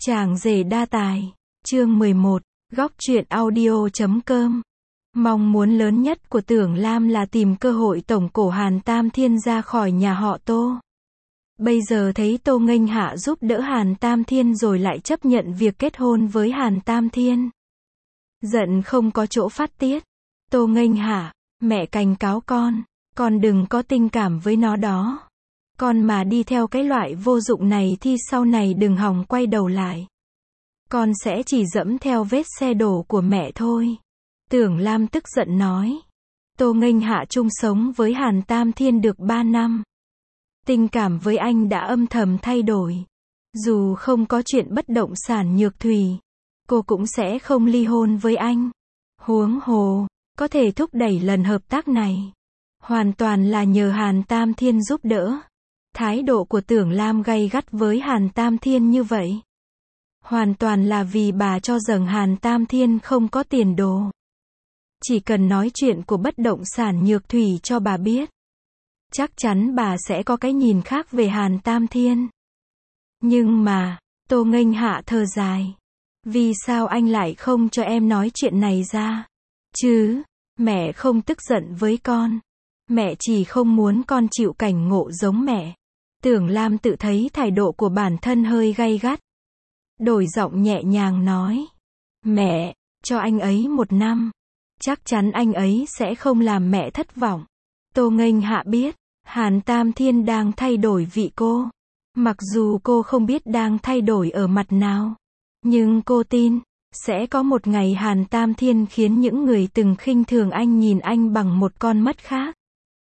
Chàng rể đa tài. Chương 11. Góc truyện audio.com. Mong muốn lớn nhất của Tưởng Lam là tìm cơ hội tổng cổ Hàn Tam Thiên ra khỏi nhà họ Tô. Bây giờ thấy Tô Nghênh Hạ giúp đỡ Hàn Tam Thiên rồi lại chấp nhận việc kết hôn với Hàn Tam Thiên. Giận không có chỗ phát tiết. Tô Nghênh Hạ, mẹ cảnh cáo con đừng có tình cảm với nó đó. Con mà đi theo cái loại vô dụng này thì sau này đừng hòng quay đầu lại. Con sẽ chỉ dẫm theo vết xe đổ của mẹ thôi. Tưởng Lam tức giận nói. Tô Nghênh Hạ chung sống với Hàn Tam Thiên được 3 năm. Tình cảm với anh đã âm thầm thay đổi. Dù không có chuyện bất động sản nhược thủy, cô cũng sẽ không ly hôn với anh. Huống hồ, có thể thúc đẩy lần hợp tác này hoàn toàn là nhờ Hàn Tam Thiên giúp đỡ. Thái độ của Tưởng Lam gay gắt với Hàn Tam Thiên như vậy hoàn toàn là vì bà cho rằng Hàn Tam Thiên không có tiền đồ. Chỉ cần nói chuyện của bất động sản nhược thủy cho bà biết, chắc chắn bà sẽ có cái nhìn khác về Hàn Tam Thiên. Nhưng mà, Tô Nghênh Hạ thở dài. Vì sao anh lại không cho em nói chuyện này ra? Chứ, mẹ không tức giận với con. Mẹ chỉ không muốn con chịu cảnh ngộ giống mẹ. Tưởng Lam tự thấy thái độ của bản thân hơi gay gắt. Đổi giọng nhẹ nhàng nói. Mẹ, cho anh ấy 1 năm. Chắc chắn anh ấy sẽ không làm mẹ thất vọng. Tô Nghênh Hạ biết, Hàn Tam Thiên đang thay đổi vị cô. Mặc dù cô không biết đang thay đổi ở mặt nào. Nhưng cô tin, sẽ có một ngày Hàn Tam Thiên khiến những người từng khinh thường anh nhìn anh bằng một con mắt khác.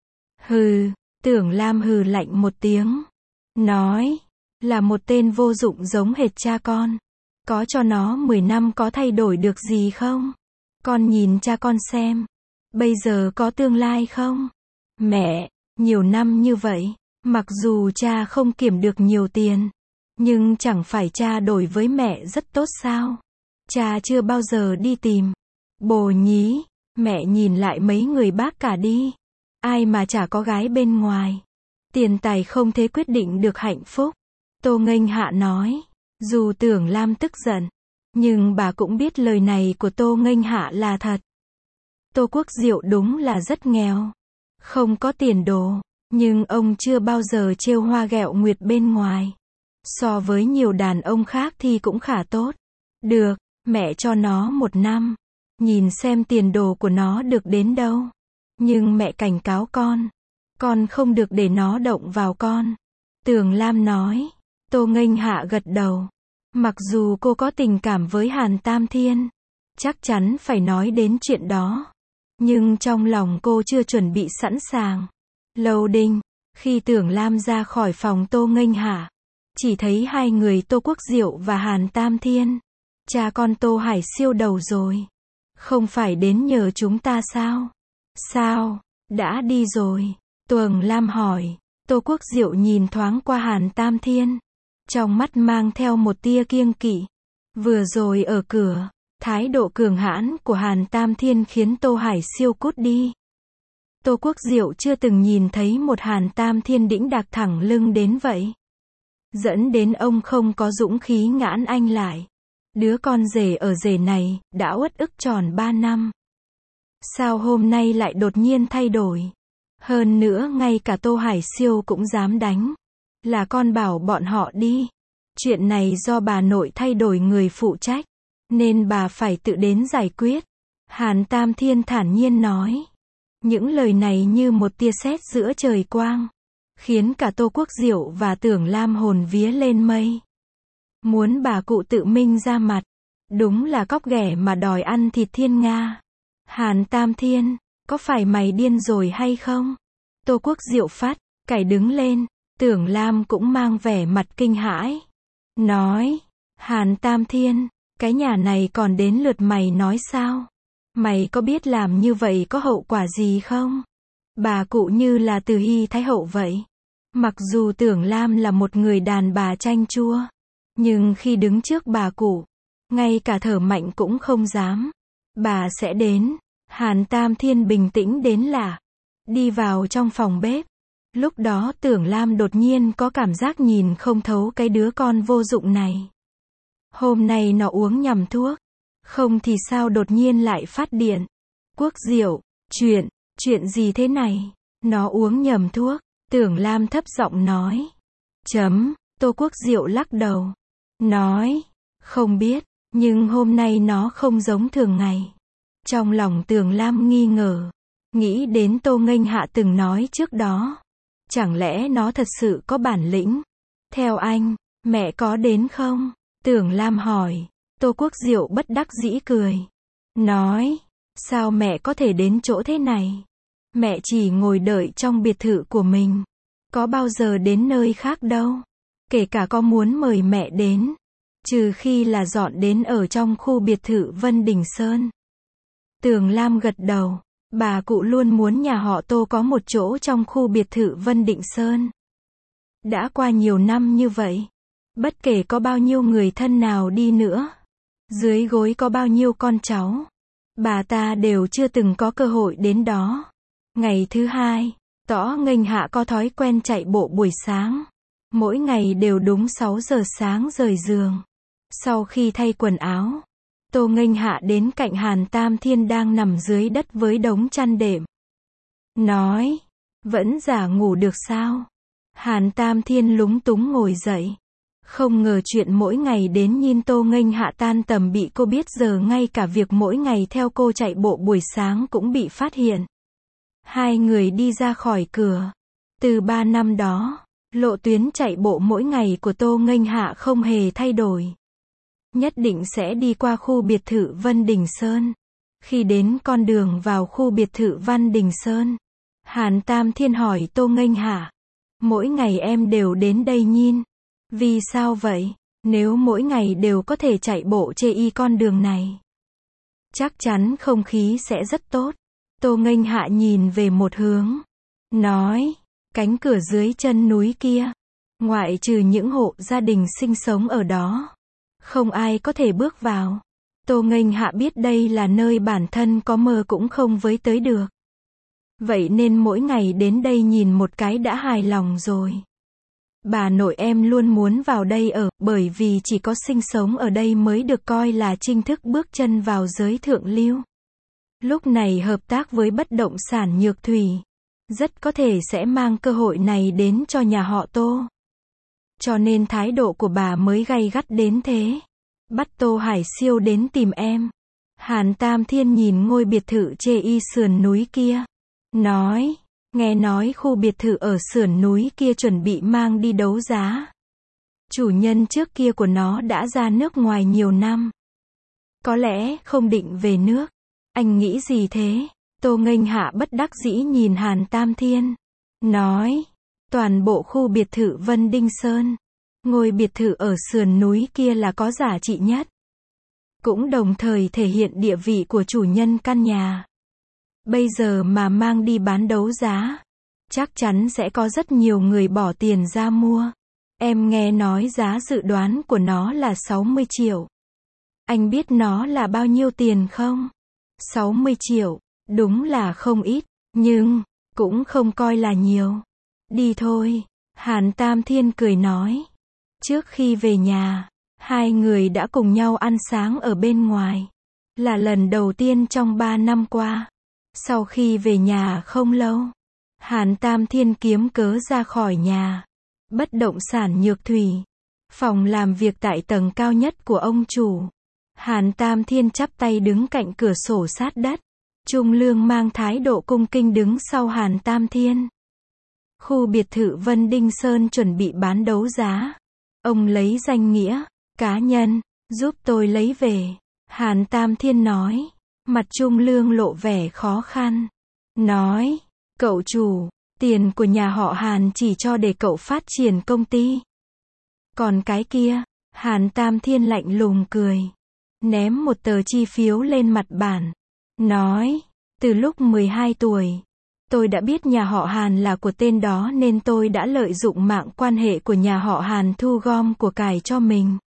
Hừ, Tưởng Lam hừ lạnh một tiếng. Nói, là một tên vô dụng giống hệt cha con. Có cho nó 10 năm có thay đổi được gì không? Con nhìn cha con xem. Bây giờ có tương lai không? Mẹ, nhiều năm như vậy, mặc dù cha không kiếm được nhiều tiền, nhưng chẳng phải cha đổi với mẹ rất tốt sao? Cha chưa bao giờ đi tìm bồ nhí. Mẹ nhìn lại mấy người bác cả đi. Ai mà chả có gái bên ngoài. Tiền tài không thể quyết định được hạnh phúc. Tô Nghênh Hạ nói. Dù Tưởng Lam tức giận, nhưng bà cũng biết lời này của Tô Nghênh Hạ là thật. Tô Quốc Diệu đúng là rất nghèo, không có tiền đồ, nhưng ông chưa bao giờ trêu hoa ghẹo nguyệt bên ngoài. So với nhiều đàn ông khác thì cũng khá tốt. Được, mẹ cho nó 1 năm, nhìn xem tiền đồ của nó được đến đâu. Nhưng mẹ cảnh cáo con không được để nó động vào con. Tưởng Lam nói. Tô Nghênh Hạ gật đầu. Mặc dù cô có tình cảm với Hàn Tam Thiên, chắc chắn phải nói đến chuyện đó. Nhưng trong lòng cô chưa chuẩn bị sẵn sàng. Lầu Đinh, khi Tưởng Lam ra khỏi phòng Tô Nghênh Hạ, chỉ thấy hai người Tô Quốc Diệu và Hàn Tam Thiên. Cha con Tô Hải Siêu đầu rồi. Không phải đến nhờ chúng ta sao? Sao? Đã đi rồi. Tưởng Lam hỏi. Tô Quốc Diệu nhìn thoáng qua Hàn Tam Thiên, trong mắt mang theo một tia kiêng kỵ. Vừa rồi ở cửa, thái độ cường hãn của Hàn Tam Thiên khiến Tô Hải Siêu cút đi. Tô Quốc Diệu chưa từng nhìn thấy một Hàn Tam Thiên đĩnh đạc thẳng lưng đến vậy. Dẫn đến ông không có dũng khí ngãn anh lại. Đứa con rể ở rể này, đã uất ức tròn 3 năm. Sao hôm nay lại đột nhiên thay đổi? Hơn nữa ngay cả Tô Hải Siêu cũng dám đánh. Là con bảo bọn họ đi. Chuyện này do bà nội thay đổi người phụ trách, nên bà phải tự đến giải quyết. Hàn Tam Thiên thản nhiên nói. Những lời này như một tia sét giữa trời quang, khiến cả Tô Quốc Diệu và Tưởng Lam hồn vía lên mây. Muốn bà cụ tự minh ra mặt. Đúng là cóc ghẻ mà đòi ăn thịt thiên nga. Hàn Tam Thiên, có phải mày điên rồi hay không? Tô Quốc Diệu phát cải đứng lên. Tưởng Lam cũng mang vẻ mặt kinh hãi. Nói. Hàn Tam Thiên, cái nhà này còn đến lượt mày nói sao? Mày có biết làm như vậy có hậu quả gì không? Bà cụ như là Từ Hy Thái Hậu vậy. Mặc dù Tưởng Lam là một người đàn bà chanh chua, nhưng khi đứng trước bà cụ, ngay cả thở mạnh cũng không dám. Bà sẽ đến. Hàn Tam Thiên bình tĩnh đến lạ. Đi vào trong phòng bếp. Lúc đó Tưởng Lam đột nhiên có cảm giác nhìn không thấu cái đứa con vô dụng này. Hôm nay nó uống nhầm thuốc. Không thì sao đột nhiên lại phát điện. Quốc Diệu, chuyện gì thế này? Nó uống nhầm thuốc. Tưởng Lam thấp giọng nói. Tô Quốc Diệu lắc đầu. Nói, không biết, nhưng hôm nay nó không giống thường ngày. Trong lòng Tưởng Lam nghi ngờ. Nghĩ đến Tô Nghênh Hạ từng nói trước đó. Chẳng lẽ nó thật sự có bản lĩnh? Theo anh, mẹ có đến không? Tưởng Lam hỏi. Tô Quốc Diệu bất đắc dĩ cười. Nói, sao mẹ có thể đến chỗ thế này? Mẹ chỉ ngồi đợi trong biệt thự của mình. Có bao giờ đến nơi khác đâu. Kể cả có muốn mời mẹ đến. Trừ khi là dọn đến ở trong khu biệt thự Vân Đình Sơn. Tưởng Lam gật đầu. Bà cụ luôn muốn nhà họ Tô có một chỗ trong khu biệt thự Vân Định Sơn. Đã qua nhiều năm như vậy. Bất kể có bao nhiêu người thân nào đi nữa. Dưới gối có bao nhiêu con cháu. Bà ta đều chưa từng có cơ hội đến đó. Ngày thứ hai, Tõ Nghênh Hạ có thói quen chạy bộ buổi sáng. Mỗi ngày đều đúng 6 giờ sáng rời giường. Sau khi thay quần áo, Tô Nghênh Hạ đến cạnh Hàn Tam Thiên đang nằm dưới đất với đống chăn đệm. Nói, vẫn giả ngủ được sao? Hàn Tam Thiên lúng túng ngồi dậy. Không ngờ chuyện mỗi ngày đến nhìn Tô Nghênh Hạ tan tầm bị cô biết, giờ ngay cả việc mỗi ngày theo cô chạy bộ buổi sáng cũng bị phát hiện. Hai người đi ra khỏi cửa. Từ 3 năm đó, lộ tuyến chạy bộ mỗi ngày của Tô Nghênh Hạ không hề thay đổi. Nhất định sẽ đi qua khu biệt thự Vân Đình Sơn. Khi đến con đường vào khu biệt thự Vân Đình Sơn, Hàn Tam Thiên hỏi Tô Nghênh Hạ. Mỗi ngày em đều đến đây nhìn. Vì sao vậy? Nếu mỗi ngày đều có thể chạy bộ trên con đường này, chắc chắn không khí sẽ rất tốt. Tô Nghênh Hạ nhìn về một hướng. Nói, cánh cửa dưới chân núi kia. Ngoại trừ những hộ gia đình sinh sống ở đó, không ai có thể bước vào. Tô Nghênh Hạ biết đây là nơi bản thân có mơ cũng không với tới được. Vậy nên mỗi ngày đến đây nhìn một cái đã hài lòng rồi. Bà nội em luôn muốn vào đây ở, bởi vì chỉ có sinh sống ở đây mới được coi là chính thức bước chân vào giới thượng lưu. Lúc này hợp tác với bất động sản Nhược Thủy, rất có thể sẽ mang cơ hội này đến cho nhà họ Tô. Cho nên thái độ của bà mới gay gắt đến thế. Bắt Tô Hải Siêu đến tìm em. Hàn Tam Thiên nhìn ngôi biệt thự trên sườn núi kia. Nói, nghe nói khu biệt thự ở sườn núi kia chuẩn bị mang đi đấu giá. Chủ nhân trước kia của nó đã ra nước ngoài nhiều năm. Có lẽ không định về nước. Anh nghĩ gì thế? Tô Nghênh Hạ bất đắc dĩ nhìn Hàn Tam Thiên. Nói, toàn bộ khu biệt thự Vân Đinh Sơn, ngôi biệt thự ở sườn núi kia là có giá trị nhất. Cũng đồng thời thể hiện địa vị của chủ nhân căn nhà. Bây giờ mà mang đi bán đấu giá, chắc chắn sẽ có rất nhiều người bỏ tiền ra mua. Em nghe nói giá dự đoán của nó là 60 triệu. Anh biết nó là bao nhiêu tiền không? 60 triệu, đúng là không ít, nhưng cũng không coi là nhiều. Đi thôi, Hàn Tam Thiên cười nói. Trước khi về nhà, hai người đã cùng nhau ăn sáng ở bên ngoài. Là lần đầu tiên trong 3 năm qua. Sau khi về nhà không lâu, Hàn Tam Thiên kiếm cớ ra khỏi nhà. Bất động sản Nhược Thủy, phòng làm việc tại tầng cao nhất của ông chủ. Hàn Tam Thiên chắp tay đứng cạnh cửa sổ sát đất. Trung Lương mang thái độ cung kính đứng sau Hàn Tam Thiên. Khu biệt thự Vân Đinh Sơn chuẩn bị bán đấu giá. Ông lấy danh nghĩa cá nhân giúp tôi lấy về. Hàn Tam Thiên nói. Mặt Trung Lương lộ vẻ khó khăn. Nói, cậu chủ, tiền của nhà họ Hàn chỉ cho để cậu phát triển công ty. Còn cái kia, Hàn Tam Thiên lạnh lùng cười. Ném một tờ chi phiếu lên mặt bàn. Nói, từ lúc 12 tuổi, tôi đã biết nhà họ Hàn là của tên đó nên tôi đã lợi dụng mạng quan hệ của nhà họ Hàn thu gom của cải cho mình.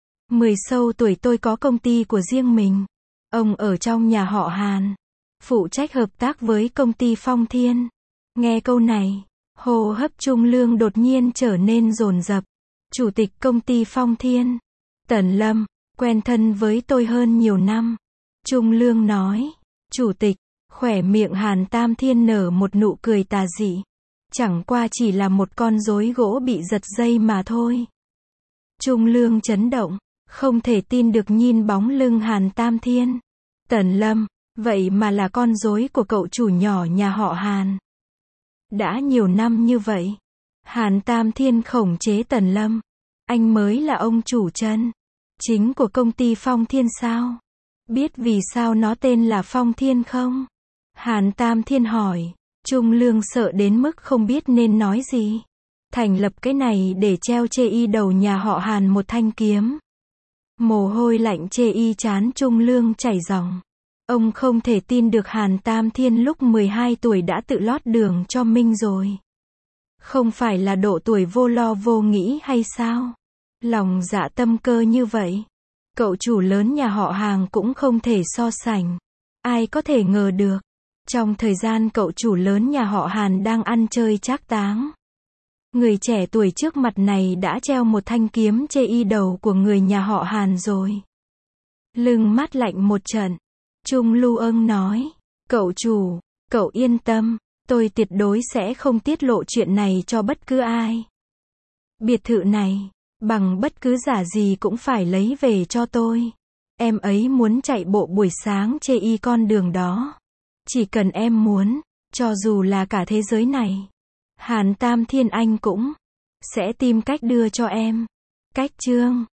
16 tuổi tôi có công ty của riêng mình. Ông ở trong nhà họ Hàn, phụ trách hợp tác với công ty Phong Thiên. Nghe câu này, hô hấp Trung Lương đột nhiên trở nên dồn dập. Chủ tịch công ty Phong Thiên, Tần Lâm, quen thân với tôi hơn nhiều năm. Trung Lương nói. Chủ tịch, khỏe miệng Hàn Tam Thiên nở một nụ cười tà dị. Chẳng qua chỉ là một con rối gỗ bị giật dây mà thôi. Trung Lương chấn động, không thể tin được nhìn bóng lưng Hàn Tam Thiên. Tần Lâm, vậy mà là con rối của cậu chủ nhỏ nhà họ Hàn. Đã nhiều năm như vậy, Hàn Tam Thiên khống chế Tần Lâm. Anh mới là ông chủ chân chính của công ty Phong Thiên sao? Biết vì sao nó tên là Phong Thiên không? Hàn Tam Thiên hỏi. Trung Lương sợ đến mức không biết nên nói gì. Thành lập cái này để treo chê y đầu nhà họ Hàn một thanh kiếm. Mồ hôi lạnh chê y chán Trung Lương chảy ròng. Ông không thể tin được Hàn Tam Thiên lúc 12 tuổi đã tự lót đường cho Minh rồi. Không phải là độ tuổi vô lo vô nghĩ hay sao? Lòng dạ tâm cơ như vậy. Cậu chủ lớn nhà họ Hàn cũng không thể so sánh. Ai có thể ngờ được. Trong thời gian cậu chủ lớn nhà họ Hàn đang ăn chơi trác táng, người trẻ tuổi trước mặt này đã treo một thanh kiếm chê y đầu của người nhà họ Hàn rồi. Lưng mát lạnh một trận. Trung Lưu Ân nói. Cậu chủ, cậu yên tâm, tôi tuyệt đối sẽ không tiết lộ chuyện này cho bất cứ ai. Biệt thự này, bằng bất cứ giá gì cũng phải lấy về cho tôi. Em ấy muốn chạy bộ buổi sáng chê y con đường đó. Chỉ cần em muốn, cho dù là cả thế giới này, Hàn Tam Thiên anh cũng sẽ tìm cách đưa cho em. Cách chương